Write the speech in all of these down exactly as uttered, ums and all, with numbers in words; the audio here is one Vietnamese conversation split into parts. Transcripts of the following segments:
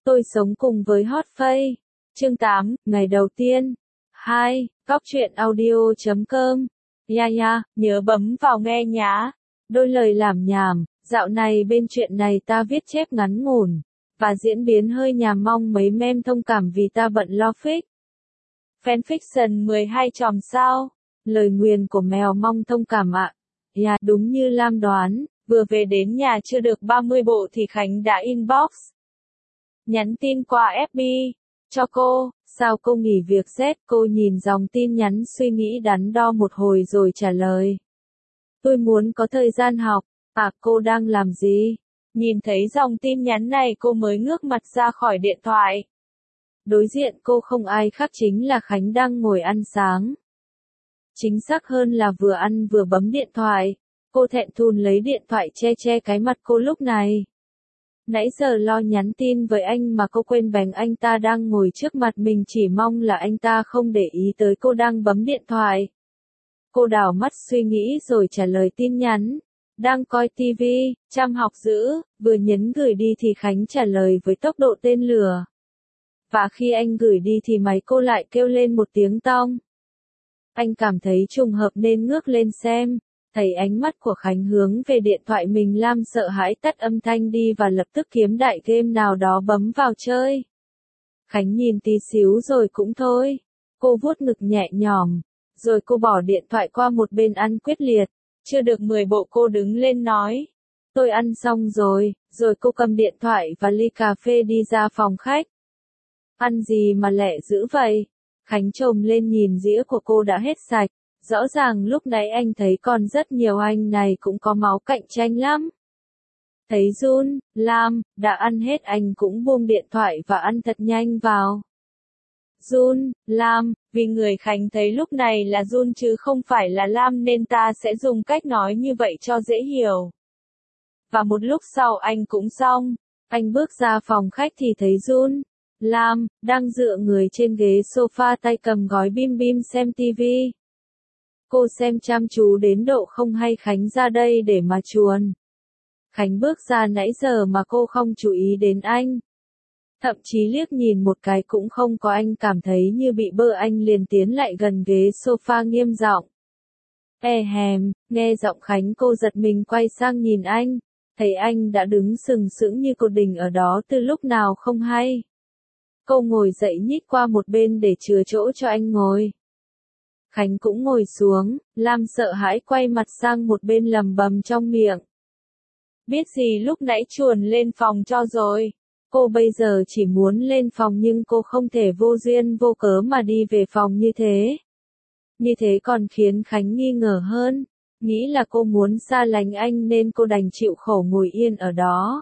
Tôi sống cùng với Hot Face. Chương tám, ngày đầu tiên. hai. Góc truyện audio chấm com. Ya ya, nhớ bấm vào nghe nhá. Đôi lời làm nhảm, dạo này bên chuyện này ta viết chép ngắn ngủn, và diễn biến hơi nhảm, mong mấy mem thông cảm vì ta bận lo fic. Fanfiction mười hai chòm sao. Lời nguyền của mèo mong thông cảm ạ. Ya, yeah, đúng như Lam đoán, vừa về đến nhà chưa được ba mươi bộ thì Khánh đã inbox. Nhắn tin qua ép bê, cho cô, sao cô nghỉ việc Z, cô nhìn dòng tin nhắn suy nghĩ đắn đo một hồi rồi trả lời. Tôi muốn có thời gian học, à cô đang làm gì? Nhìn thấy dòng tin nhắn này cô mới ngước mặt ra khỏi điện thoại. Đối diện cô không ai khác chính là Khánh đang ngồi ăn sáng. Chính xác hơn là vừa ăn vừa bấm điện thoại. Cô thẹn thùng lấy điện thoại che che cái mặt cô lúc này. Nãy giờ lo nhắn tin với anh mà cô quên bén anh ta đang ngồi trước mặt mình, chỉ mong là anh ta không để ý tới cô đang bấm điện thoại. Cô đảo mắt suy nghĩ rồi trả lời tin nhắn. Đang coi tivi, chăm học dữ, vừa nhấn gửi đi thì Khánh trả lời với tốc độ tên lửa. Và khi anh gửi đi thì máy cô lại kêu lên một tiếng tong. Anh cảm thấy trùng hợp nên ngước lên xem. Thấy ánh mắt của Khánh hướng về điện thoại mình, Lam sợ hãi tắt âm thanh đi và lập tức kiếm đại game nào đó bấm vào chơi. Khánh nhìn tí xíu rồi cũng thôi. Cô vuốt ngực nhẹ nhõm, rồi cô bỏ điện thoại qua một bên ăn quyết liệt. Chưa được mười bộ cô đứng lên nói. Tôi ăn xong rồi, rồi cô cầm điện thoại và ly cà phê đi ra phòng khách. Ăn gì mà lẹ dữ vậy? Khánh trồm lên nhìn dĩa của cô đã hết sạch. Rõ ràng lúc nãy anh thấy còn rất nhiều, anh này cũng có máu cạnh tranh lắm. Thấy Jun, Lam, đã ăn hết anh cũng buông điện thoại và ăn thật nhanh vào. Jun, Lam, vì người Khánh thấy lúc này là Jun chứ không phải là Lam nên ta sẽ dùng cách nói như vậy cho dễ hiểu. Và một lúc sau anh cũng xong. Anh bước ra phòng khách thì thấy Jun, Lam, đang dựa người trên ghế sofa tay cầm gói bim bim xem tivi. Cô xem chăm chú đến độ không hay Khánh ra đây để mà chuồn. Khánh bước ra nãy giờ mà cô không chú ý đến anh. Thậm chí liếc nhìn một cái cũng không có, anh cảm thấy như bị bơ, anh liền tiến lại gần ghế sofa nghiêm giọng. E hèm, nghe giọng Khánh cô giật mình quay sang nhìn anh. Thấy anh đã đứng sừng sững như cột đình ở đó từ lúc nào không hay. Cô ngồi dậy nhích qua một bên để chừa chỗ cho anh ngồi. Khánh cũng ngồi xuống, Lam sợ hãi quay mặt sang một bên lầm bầm trong miệng. Biết gì lúc nãy chuồn lên phòng cho rồi. Cô bây giờ chỉ muốn lên phòng nhưng cô không thể vô duyên vô cớ mà đi về phòng như thế. Như thế còn khiến Khánh nghi ngờ hơn. Nghĩ là cô muốn xa lánh anh nên cô đành chịu khổ ngồi yên ở đó.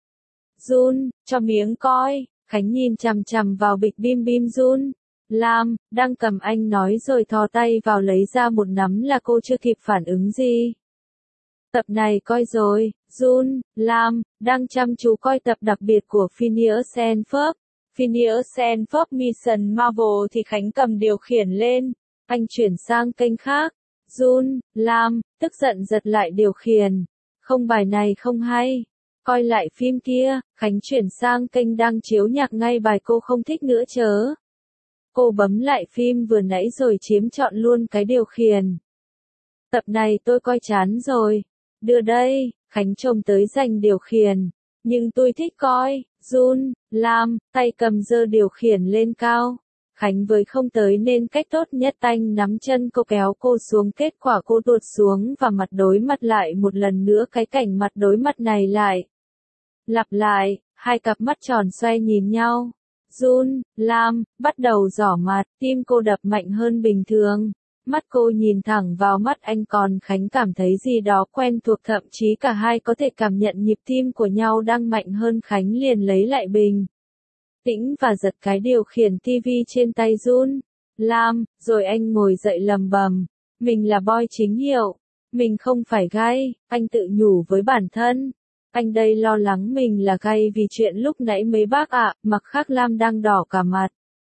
Jun, cho miếng coi. Khánh nhìn chằm chằm vào bịch bim bim Jun. Lam, đang cầm anh nói rồi thò tay vào lấy ra một nắm là cô chưa kịp phản ứng gì. Tập này coi rồi, Jun, Lam, đang chăm chú coi tập đặc biệt của Phineas and Ferb. Phineas and Ferb Mission Marvel thì Khánh cầm điều khiển lên. Anh chuyển sang kênh khác. Jun, Lam, tức giận giật lại điều khiển. Không, bài này không hay. Coi lại phim kia. Khánh chuyển sang kênh đang chiếu nhạc ngay bài cô không thích nữa chớ. Cô bấm lại phim vừa nãy rồi chiếm trọn luôn cái điều khiển. Tập này tôi coi chán rồi. Đưa đây, Khánh trông tới giành điều khiển. Nhưng tôi thích coi. Jun, Lam, tay cầm giơ điều khiển lên cao. Khánh với không tới nên cách tốt nhất anh nắm chân cô kéo cô xuống, kết quả cô tuột xuống và mặt đối mặt lại một lần nữa. Cái cảnh mặt đối mặt này lại lặp lại, hai cặp mắt tròn xoay nhìn nhau. Jun, Lam, bắt đầu giỏ mặt, tim cô đập mạnh hơn bình thường. Mắt cô nhìn thẳng vào mắt anh, còn Khánh cảm thấy gì đó quen thuộc, thậm chí cả hai có thể cảm nhận nhịp tim của nhau đang mạnh hơn. Khánh liền lấy lại bình tĩnh và giật cái điều khiển tivi trên tay Jun, Lam, rồi anh ngồi dậy lầm bầm. Mình là boy chính hiệu, mình không phải gay, anh tự nhủ với bản thân. Anh đây lo lắng mình là gay vì chuyện lúc nãy mấy bác ạ. Mặc khác Lam đang đỏ cả mặt.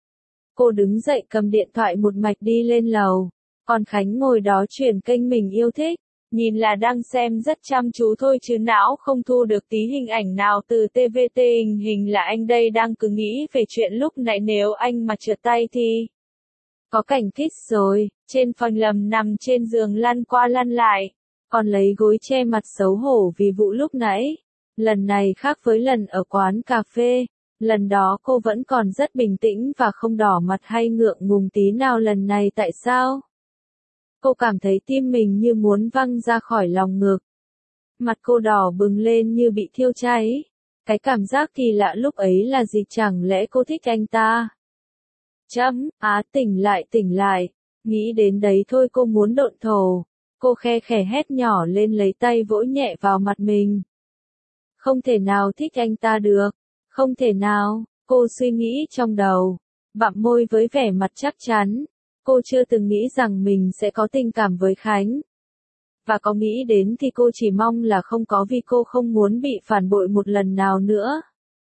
Cô đứng dậy cầm điện thoại một mạch đi lên lầu. Còn Khánh ngồi đó chuyển kênh mình yêu thích. Nhìn là đang xem rất chăm chú thôi chứ não không thu được tí hình ảnh nào từ tê vê tê hình hình là anh đây đang cứ nghĩ về chuyện lúc nãy nếu anh mà trượt tay thì. Có cảnh kiss rồi, trên phần lầm nằm trên giường lăn qua lăn lại, còn lấy gối che mặt xấu hổ vì vụ lúc nãy. Lần này khác với lần ở quán cà phê, lần đó cô vẫn còn rất bình tĩnh và không đỏ mặt hay ngượng ngùng tí nào. Lần này tại sao? Cô cảm thấy tim mình như muốn văng ra khỏi lòng ngực. Mặt cô đỏ bừng lên như bị thiêu cháy. Cái cảm giác kỳ lạ lúc ấy là gì, chẳng lẽ cô thích anh ta? Chấm, á tỉnh lại tỉnh lại. Nghĩ đến đấy thôi cô muốn độn thổ. Cô khe khẽ hét nhỏ lên lấy tay vỗ nhẹ vào mặt mình. Không thể nào thích anh ta được. Không thể nào, cô suy nghĩ trong đầu. Bặm môi với vẻ mặt chắc chắn. Cô chưa từng nghĩ rằng mình sẽ có tình cảm với Khánh. Và có nghĩ đến thì cô chỉ mong là không có, vì cô không muốn bị phản bội một lần nào nữa.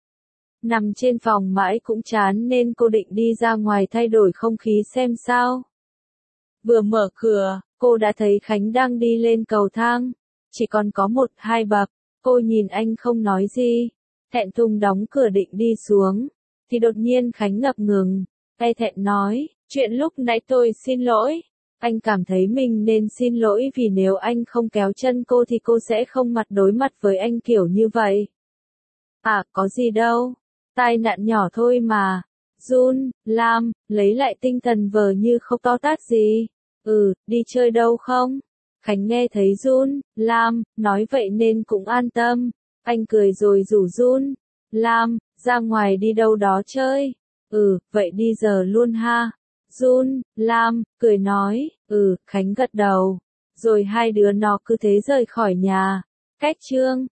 Nằm trên phòng mãi cũng chán nên cô định đi ra ngoài thay đổi không khí xem sao. Vừa mở cửa, cô đã thấy Khánh đang đi lên cầu thang. Chỉ còn có một hai bậc, cô nhìn anh không nói gì. Thẹn thùng đóng cửa định đi xuống. Thì đột nhiên Khánh ngập ngừng, e thẹn nói, chuyện lúc nãy tôi xin lỗi. Anh cảm thấy mình nên xin lỗi vì nếu anh không kéo chân cô thì cô sẽ không mặt đối mặt với anh kiểu như vậy. À, có gì đâu. Tai nạn nhỏ thôi mà. Jun, Lam, lấy lại tinh thần vờ như không to tát gì. Ừ, đi chơi đâu không? Khánh nghe thấy Jun, Lam, nói vậy nên cũng an tâm. Anh cười rồi rủ Jun, Lam, ra ngoài đi đâu đó chơi. Ừ, vậy đi giờ luôn ha. Jun, Lam, cười nói, ừ, Khánh gật đầu. Rồi hai đứa nó cứ thế rời khỏi nhà. Cách chương